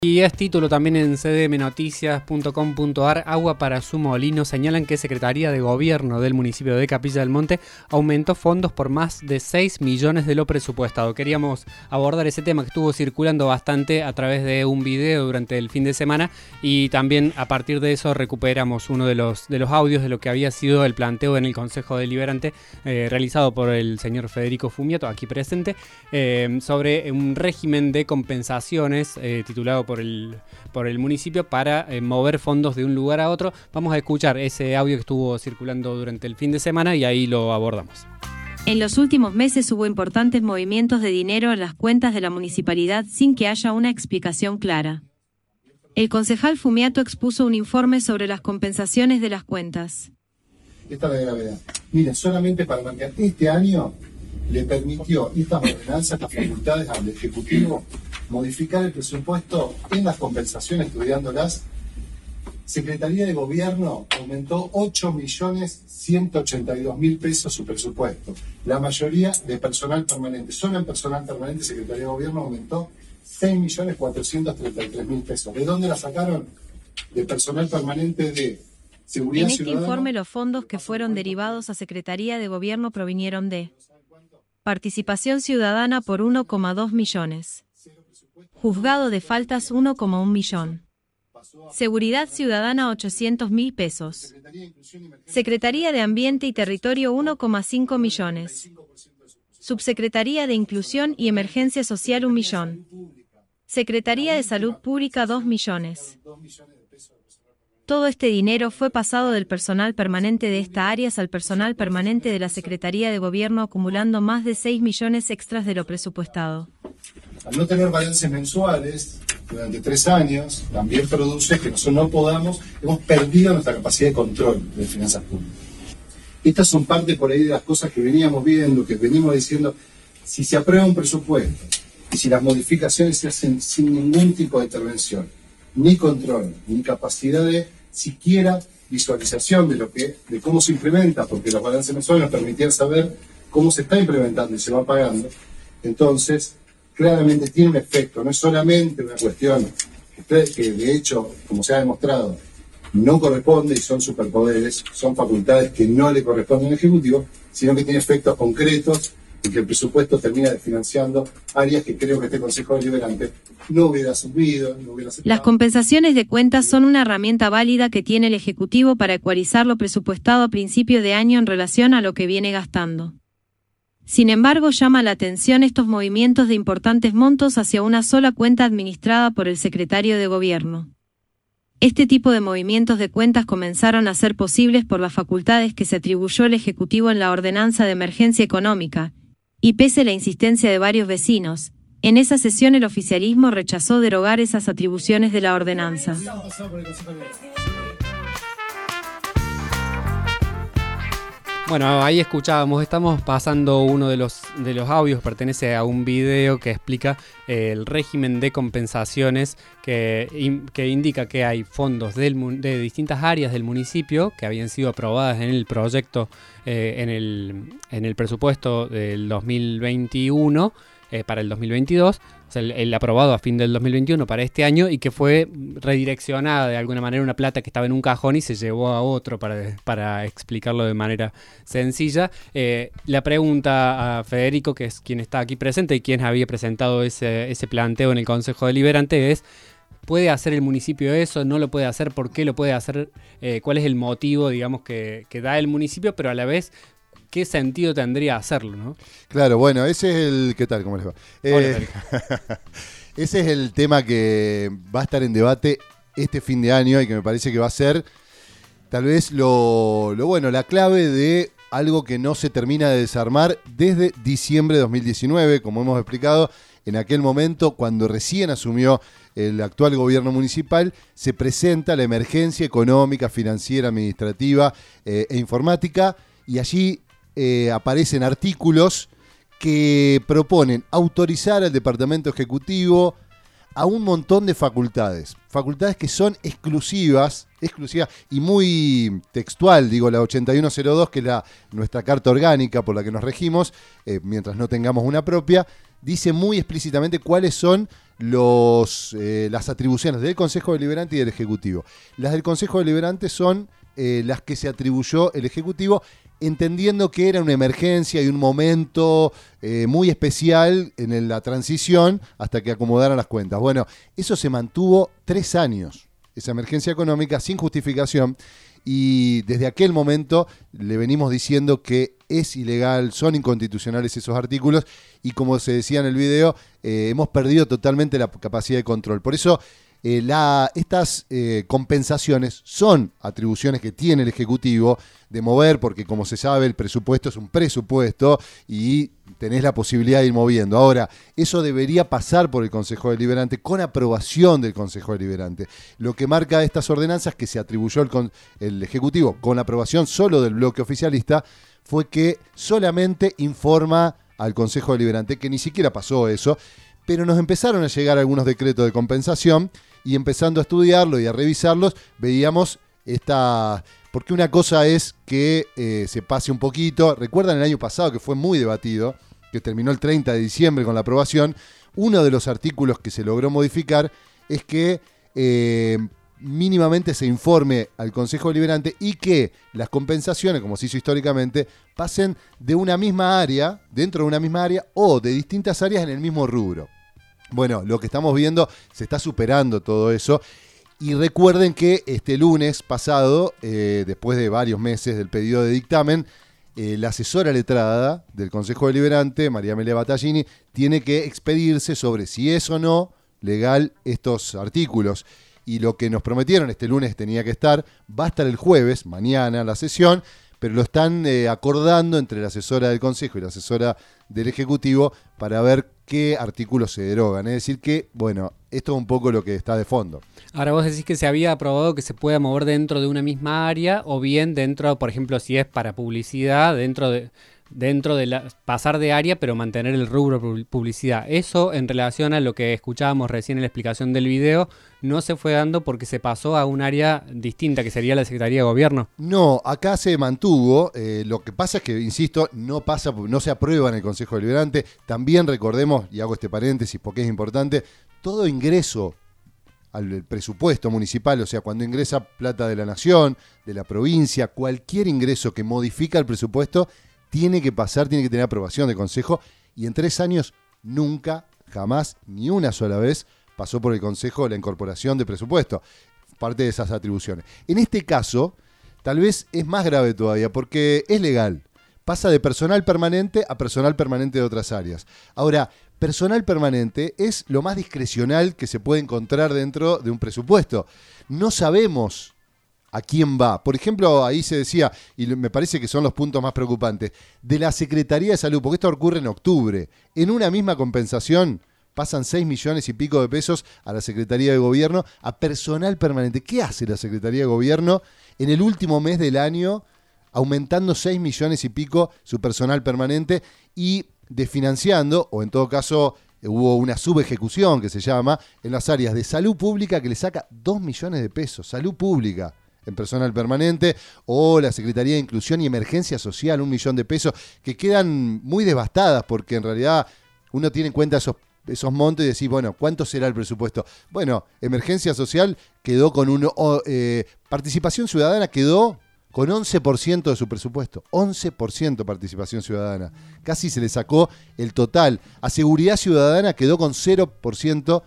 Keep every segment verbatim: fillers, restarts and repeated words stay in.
Y es título también en c d m noticias punto com punto a r. Agua para su molino. Señalan que Secretaría de Gobierno del municipio de Capilla del Monte aumentó fondos por más de seis millones de lo presupuestado. Queríamos abordar ese tema que estuvo circulando bastante a través de un video durante el fin de semana, y también a partir de eso recuperamos uno de los, de los audios de lo que había sido el planteo en el Consejo Deliberante eh, realizado por el señor Federico Fumiato, aquí presente, eh, sobre un régimen de compensaciones eh, titulado por Por el, por el municipio para eh, mover fondos de un lugar a otro. Vamos a escuchar ese audio que estuvo circulando durante el fin de semana y ahí lo abordamos. En los últimos meses hubo importantes movimientos de dinero en las cuentas de la municipalidad sin que haya una explicación clara. El concejal Fumiato expuso un informe sobre las compensaciones de las cuentas. Esta es la gravedad. Miren, solamente para marcar este año le permitió estas ordenanzas, estas facultades al Ejecutivo modificar el presupuesto en las compensaciones, estudiándolas. Secretaría de Gobierno aumentó ocho millones ciento ochenta y dos mil pesos su presupuesto. La mayoría de personal permanente. Solo en personal permanente Secretaría de Gobierno aumentó seis millones cuatrocientos treinta y tres mil pesos. ¿De dónde la sacaron? De personal permanente de Seguridad En este Ciudadana. informe los fondos que fueron derivados a Secretaría de Gobierno provinieron de Participación Ciudadana por uno coma dos millones. Juzgado de Faltas uno coma uno millón. Seguridad Ciudadana ochocientos mil pesos. Secretaría de Ambiente y Territorio uno coma cinco millones. Subsecretaría de Inclusión y Emergencia Social un millón. Secretaría de Salud Pública dos millones. Todo este dinero fue pasado del personal permanente de esta áreas al personal permanente de la Secretaría de Gobierno, acumulando más de seis millones extras de lo presupuestado. Al no tener balances mensuales durante tres años, también produce que nosotros no podamos, hemos perdido nuestra capacidad de control de finanzas públicas. Estas son parte por ahí de las cosas que veníamos viendo, que venimos diciendo. Si se aprueba un presupuesto y si las modificaciones se hacen sin ningún tipo de intervención, ni control, ni capacidad de siquiera visualización de lo que, de cómo se implementa, porque los balances mensuales nos permitían saber cómo se está implementando y se va pagando, entonces claramente tiene un efecto. No es solamente una cuestión que, que de hecho, como se ha demostrado, no corresponde y son superpoderes, son facultades que no le corresponden al Ejecutivo, sino que tiene efectos concretos y que el presupuesto termina desfinanciando áreas que creo que este Consejo Deliberante no hubiera subido, no hubiera aceptado. Las compensaciones de cuentas son una herramienta válida que tiene el Ejecutivo para ecualizar lo presupuestado a principio de año en relación a lo que viene gastando. Sin embargo, llama la atención estos movimientos de importantes montos hacia una sola cuenta administrada por el Secretario de Gobierno. Este tipo de movimientos de cuentas comenzaron a ser posibles por las facultades que se atribuyó el Ejecutivo en la Ordenanza de Emergencia Económica, y pese a la insistencia de varios vecinos, en esa sesión el oficialismo rechazó derogar esas atribuciones de la ordenanza. Bueno, ahí escuchábamos, estamos pasando uno de los, de los audios, pertenece a un video que explica eh, el régimen de compensaciones que, in, que indica que hay fondos del, de distintas áreas del municipio que habían sido aprobadas en el proyecto, eh, en, el, en el presupuesto del dos mil veintiuno eh, para el dos mil veintidós. O sea, el, el aprobado a fin del dos mil veintiuno para este año, y que fue redireccionada de alguna manera, una plata que estaba en un cajón y se llevó a otro, para, para explicarlo de manera sencilla. Eh, la pregunta a Federico, que es quien está aquí presente y quien había presentado ese, ese planteo en el Consejo Deliberante, es: ¿puede hacer el municipio eso? ¿No lo puede hacer? ¿Por qué lo puede hacer? Eh, ¿Cuál es el motivo, digamos, que, que da el municipio? Pero a la vez, ¿qué sentido tendría hacerlo, no? Claro, bueno, ese es el... ¿Qué tal? ¿Cómo les va? Eh, ese es el tema que va a estar en debate este fin de año y que me parece que va a ser tal vez lo, lo bueno, la clave de algo que no se termina de desarmar desde diciembre de dos mil diecinueve, como hemos explicado. En aquel momento, cuando recién asumió el actual gobierno municipal, se presenta la emergencia económica, financiera, administrativa eh, e informática, y allí Eh, aparecen artículos que proponen autorizar al Departamento Ejecutivo a un montón de facultades, facultades que son exclusivas, exclusivas y muy textual, digo, la ochenta y uno cero dos, que es la, nuestra carta orgánica por la que nos regimos, eh, mientras no tengamos una propia, dice muy explícitamente cuáles son los, eh, las atribuciones del Consejo Deliberante y del Ejecutivo. Las del Consejo Deliberante son eh, las que se atribuyó el Ejecutivo, entendiendo que era una emergencia y un momento eh, muy especial en la transición hasta que acomodaran las cuentas. Bueno, eso se mantuvo tres años, esa emergencia económica, sin justificación, y desde aquel momento le venimos diciendo que es ilegal, son inconstitucionales esos artículos, y como se decía en el video, eh, hemos perdido totalmente la capacidad de control. Por eso eh, la, estas eh, compensaciones son atribuciones que tiene el Ejecutivo de mover, porque como se sabe el presupuesto es un presupuesto y tenés la posibilidad de ir moviendo. Ahora, eso debería pasar por el Consejo Deliberante con aprobación del Consejo Deliberante. Lo que marca estas ordenanzas que se atribuyó el, el Ejecutivo con aprobación solo del bloque oficialista fue que solamente informa al Consejo Deliberante, que ni siquiera pasó eso, pero nos empezaron a llegar algunos decretos de compensación y empezando a estudiarlo y a revisarlos, veíamos esta... Porque una cosa es que eh, se pase un poquito. Recuerdan el año pasado que fue muy debatido, que terminó el treinta de diciembre con la aprobación. Uno de los artículos que se logró modificar es que eh, mínimamente se informe al Consejo Deliberante y que las compensaciones, como se hizo históricamente, pasen de una misma área, dentro de una misma área, o de distintas áreas en el mismo rubro. Bueno, lo que estamos viendo, se está superando todo eso. Y recuerden que este lunes pasado, eh, después de varios meses del pedido de dictamen, eh, la asesora letrada del Consejo Deliberante, María Amelia Battaglini, tiene que expedirse sobre si es o no legal estos artículos. Y lo que nos prometieron este lunes tenía que estar, va a estar el jueves, mañana, la sesión, pero lo están eh, acordando entre la asesora del Consejo y la asesora del Ejecutivo para ver qué artículos se derogan. Es decir que, bueno, esto es un poco lo que está de fondo. Ahora vos decís que se había aprobado que se pueda mover dentro de una misma área o bien dentro, por ejemplo, si es para publicidad, dentro de... dentro de la, pasar de área pero mantener el rubro publicidad. Eso en relación a lo que escuchábamos recién en la explicación del video no se fue dando porque se pasó a un área distinta que sería la Secretaría de Gobierno. No, acá se mantuvo, eh, lo que pasa es que, insisto, no pasa, no se aprueba en el Consejo Deliberante. También recordemos, y hago este paréntesis porque es importante, todo ingreso al presupuesto municipal, o sea, cuando ingresa plata de la nación, de la provincia, cualquier ingreso que modifica el presupuesto tiene que pasar, tiene que tener aprobación del Consejo, y en tres años nunca, jamás, ni una sola vez pasó por el Consejo la incorporación de presupuesto, parte de esas atribuciones. En este caso, tal vez es más grave todavía, porque es legal, pasa de personal permanente a personal permanente de otras áreas. Ahora, personal permanente es lo más discrecional que se puede encontrar dentro de un presupuesto. No sabemos a quién va. Por ejemplo, ahí se decía, y me parece que son los puntos más preocupantes, de la Secretaría de Salud, porque esto ocurre en octubre. En una misma compensación pasan seis millones y pico de pesos a la Secretaría de Gobierno, a personal permanente. ¿Qué hace la Secretaría de Gobierno en el último mes del año, aumentando seis millones y pico su personal permanente y desfinanciando, o en todo caso hubo una subejecución que se llama, en las áreas de salud pública que le saca dos millones de pesos, salud pública en personal permanente, o la Secretaría de Inclusión y Emergencia Social, un millón de pesos, que quedan muy devastadas porque en realidad uno tiene en cuenta esos, esos montos y decís, bueno, ¿cuánto será el presupuesto? Bueno, Emergencia Social quedó con un... Eh, participación Ciudadana quedó con once por ciento de su presupuesto, once por ciento participación ciudadana. Casi se le sacó el total. A Seguridad Ciudadana quedó con cero por ciento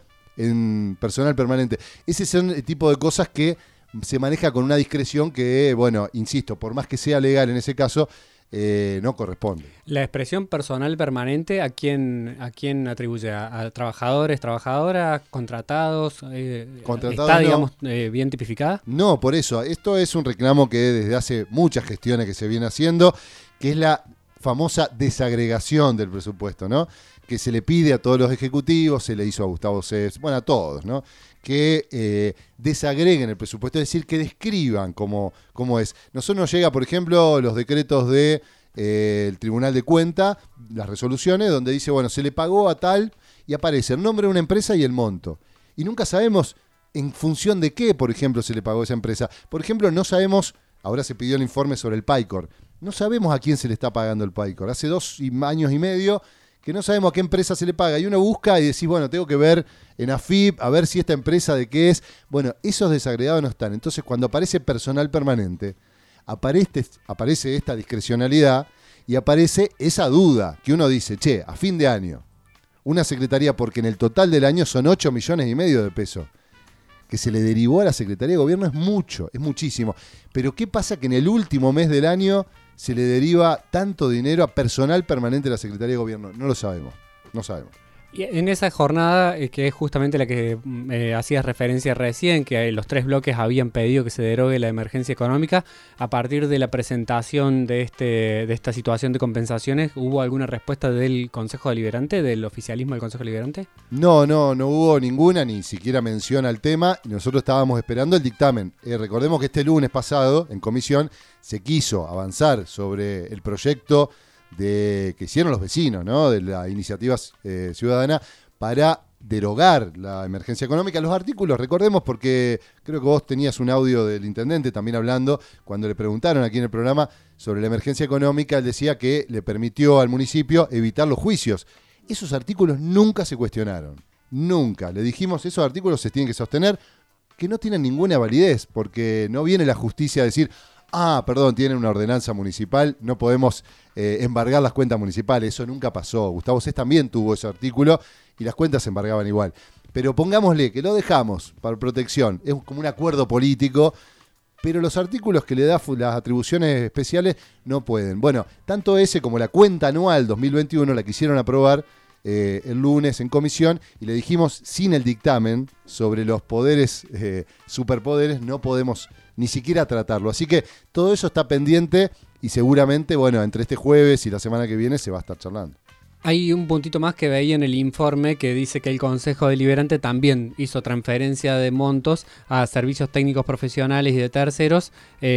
en personal permanente. Ese son el tipo de cosas que se maneja con una discreción que, bueno, insisto, por más que sea legal en ese caso, eh, no corresponde. La expresión personal permanente, ¿a quién, a quién atribuye? ¿A, a trabajadores, trabajadoras, contratados? Eh, Contratados ¿Está, no. digamos, eh, bien tipificada? No, por eso. Esto es un reclamo que desde hace muchas gestiones que se viene haciendo, que es la famosa desagregación del presupuesto, ¿no? Que se le pide a todos los ejecutivos, se le hizo a Gustavo Cés, bueno, a todos, ¿no? Que eh, desagreguen el presupuesto, es decir, que describan cómo, cómo es. Nosotros nos llega, por ejemplo, los decretos del de, eh, Tribunal de Cuenta, las resoluciones, donde dice, bueno, se le pagó a tal, y aparece el nombre de una empresa y el monto. Y nunca sabemos en función de qué, por ejemplo, se le pagó a esa empresa. Por ejemplo, no sabemos, ahora se pidió el informe sobre el PAICOR, no sabemos a quién se le está pagando el PAICOR. Hace dos años y medio que no sabemos a qué empresa se le paga, y uno busca y decís, bueno, tengo que ver en A F I P, a ver si esta empresa de qué es. Bueno, esos desagregados no están. Entonces, cuando aparece personal permanente, aparece, aparece esta discrecionalidad y aparece esa duda que uno dice, che, a fin de año, una secretaría, porque en el total del año son ocho millones y medio de pesos, que se le derivó a la Secretaría de Gobierno, es mucho, es muchísimo. Pero ¿qué pasa que en el último mes del año se le deriva tanto dinero a personal permanente de la Secretaría de Gobierno? No lo sabemos, no sabemos. Y en esa jornada, eh, que es justamente la que eh, hacías referencia recién, que los tres bloques habían pedido que se derogue la emergencia económica, a partir de la presentación de este de esta situación de compensaciones, ¿hubo alguna respuesta del Consejo Deliberante, del oficialismo del Consejo Deliberante? No, no, no hubo ninguna, ni siquiera mención al tema. Nosotros estábamos esperando el dictamen. Eh, recordemos que este lunes pasado, en comisión, se quiso avanzar sobre el proyecto de que hicieron los vecinos, ¿no?, de la iniciativa eh, ciudadana para derogar la emergencia económica. Los artículos, recordemos, porque creo que vos tenías un audio del intendente también hablando, cuando le preguntaron aquí en el programa sobre la emergencia económica, él decía que le permitió al municipio evitar los juicios. Esos artículos nunca se cuestionaron, nunca. Le dijimos, esos artículos se tienen que sostener, que no tienen ninguna validez, porque no viene la justicia a decir, ah, perdón, tienen una ordenanza municipal, no podemos eh, embargar las cuentas municipales. Eso nunca pasó. Gustavo Cés también tuvo ese artículo y las cuentas se embargaban igual. Pero pongámosle que lo dejamos para protección. Es como un acuerdo político, pero los artículos que le da las atribuciones especiales no pueden. Bueno, tanto ese como la cuenta anual dos mil veintiuno la quisieron aprobar eh, el lunes en comisión y le dijimos, sin el dictamen sobre los poderes, eh, superpoderes, no podemos ni siquiera tratarlo. Así que todo eso está pendiente y seguramente, bueno, entre este jueves y la semana que viene se va a estar charlando. Hay un puntito más que veía en el informe que dice que el Consejo Deliberante también hizo transferencia de montos a servicios técnicos profesionales y de terceros.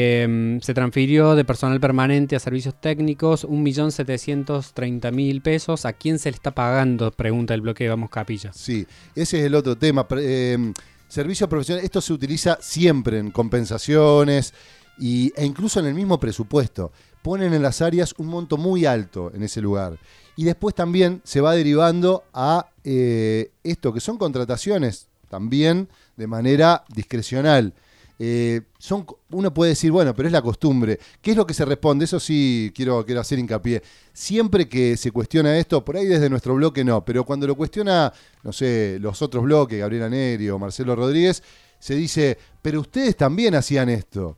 Eh, se transfirió de personal permanente a servicios técnicos un millón setecientos treinta mil pesos. ¿A quién se le está pagando? Pregunta el bloque Vamos Capilla. Sí, ese es el otro tema. Eh, Servicios profesionales, esto se utiliza siempre en compensaciones y, e incluso en el mismo presupuesto. Ponen en las áreas un monto muy alto en ese lugar. Y después también se va derivando a eh, esto, que son contrataciones también de manera discrecional. Eh, son, uno puede decir, bueno, pero es la costumbre. ¿Qué es lo que se responde? Eso sí quiero, quiero hacer hincapié. Siempre que se cuestiona esto, por ahí desde nuestro bloque no, pero cuando lo cuestiona, no sé, los otros bloques, Gabriela Neri o Marcelo Rodríguez, se dice, pero ustedes también hacían esto.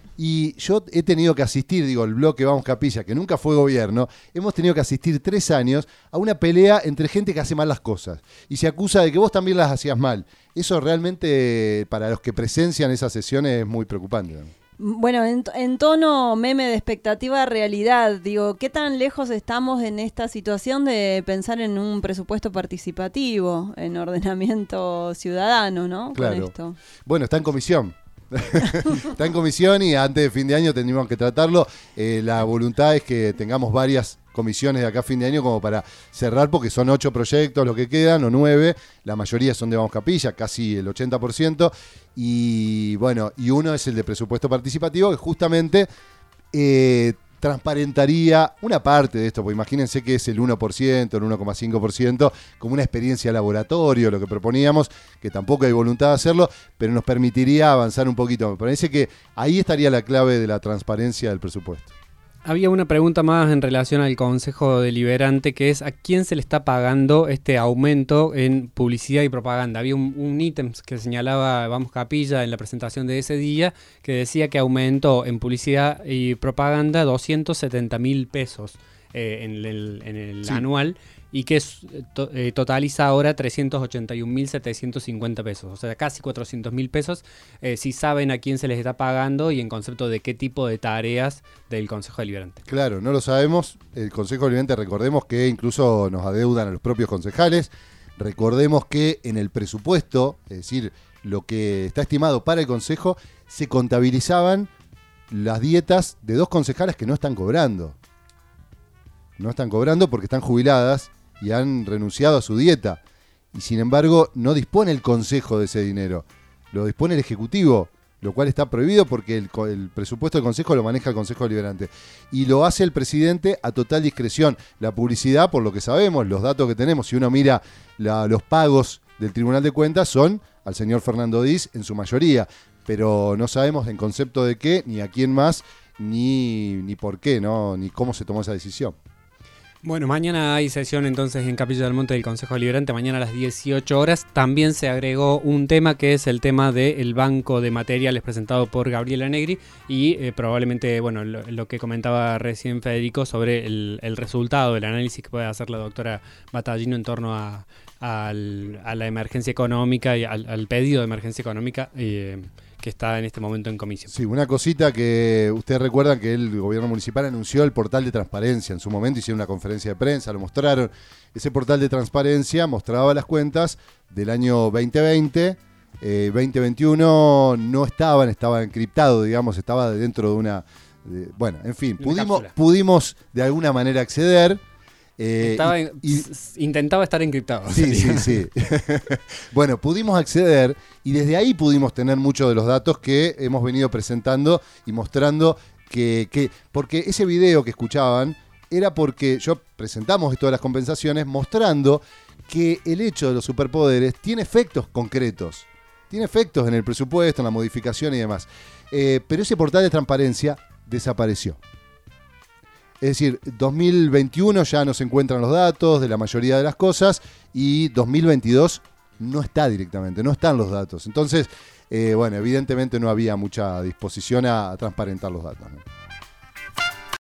Y yo he tenido que asistir, digo, el bloque Vamos Capilla, que nunca fue gobierno, hemos tenido que asistir tres años a una pelea entre gente que hace mal las cosas. Y se acusa de que vos también las hacías mal. Eso realmente, para los que presencian esas sesiones, es muy preocupante, ¿no? Bueno, en, en tono meme de expectativa a realidad, digo, ¿qué tan lejos estamos en esta situación de pensar en un presupuesto participativo, en ordenamiento ciudadano, ¿no? Claro. Con esto. Bueno, está en comisión. Está en comisión y antes de fin de año tendríamos que tratarlo. Eh, la voluntad es que tengamos varias comisiones de acá a fin de año como para cerrar, porque son ocho proyectos los que quedan, o nueve, la mayoría son de Vamos Capilla, casi el ochenta por ciento, y bueno, y uno es el de presupuesto participativo, que justamente eh, transparentaría una parte de esto, porque imagínense que es el uno por ciento, el uno coma cinco por ciento, como una experiencia laboratorio, lo que proponíamos, que tampoco hay voluntad de hacerlo, pero nos permitiría avanzar un poquito. Me parece que ahí estaría la clave de la transparencia del presupuesto. Había una pregunta más en relación al Consejo Deliberante, que es ¿a quién se le está pagando este aumento en publicidad y propaganda? Había un, un ítem que señalaba Vamos Capilla en la presentación de ese día, que decía que aumentó en publicidad y propaganda doscientos setenta mil pesos eh, en el, en el sí. anual, y que es, to, eh, totaliza ahora trescientos ochenta y un mil setecientos cincuenta pesos, o sea, casi cuatrocientos mil pesos, eh, si saben a quién se les está pagando y en concepto de qué tipo de tareas del Consejo Deliberante. Claro, no lo sabemos. El Consejo Deliberante, recordemos que incluso nos adeudan a los propios concejales. Recordemos que en el presupuesto, es decir, lo que está estimado para el Consejo, se contabilizaban las dietas de dos concejales que no están cobrando. No están cobrando porque están jubiladas y han renunciado a su dieta. Y sin embargo, no dispone el Consejo de ese dinero. Lo dispone el Ejecutivo. lo cual está prohibido porque el, el presupuesto del Consejo lo maneja el Consejo Deliberante. Y lo hace el presidente a total discreción. La publicidad, por lo que sabemos, los datos que tenemos, si uno mira la, los pagos del Tribunal de Cuentas, son al señor Fernando Diz en su mayoría. Pero no sabemos en concepto de qué, ni a quién más, ni, ni por qué, ¿no? Ni cómo se tomó esa decisión. Bueno, mañana hay sesión entonces en Capilla del Monte del Consejo Deliberante, mañana a las dieciocho horas. También se agregó un tema que es el tema del banco de materiales presentado por Gabriela Negri y eh, probablemente, bueno, lo, lo que comentaba recién Federico sobre el, el resultado del análisis que puede hacer la doctora Battaglino en torno a, a, al, a la emergencia económica y al, al pedido de emergencia económica eh, que está en este momento en comisión. Sí, una cosita que ustedes recuerdan que el gobierno municipal anunció el portal de transparencia. En su momento hicieron una conferencia de prensa, lo mostraron. Ese portal de transparencia mostraba las cuentas del año veinte veinte. Eh, veinte veintiuno no estaban, estaba encriptado, digamos, estaba dentro de una... De, bueno, en fin, pudimos, pudimos de alguna manera acceder. Eh, Estaba, y, y, intentaba estar encriptado. Sí, sí, sí. Bueno, pudimos acceder y desde ahí pudimos tener muchos de los datos que hemos venido presentando y mostrando que, que porque ese video que escuchaban era porque yo presentamos esto de las compensaciones mostrando que el hecho de los superpoderes tiene efectos concretos, tiene efectos en el presupuesto, en la modificación y demás. Eh, pero ese portal de transparencia desapareció. Es decir, dos mil veintiuno ya no se encuentran los datos de la mayoría de las cosas y dos mil veintidós no está directamente, no están los datos. Entonces, eh, bueno, evidentemente no había mucha disposición a, a transparentar los datos, ¿no?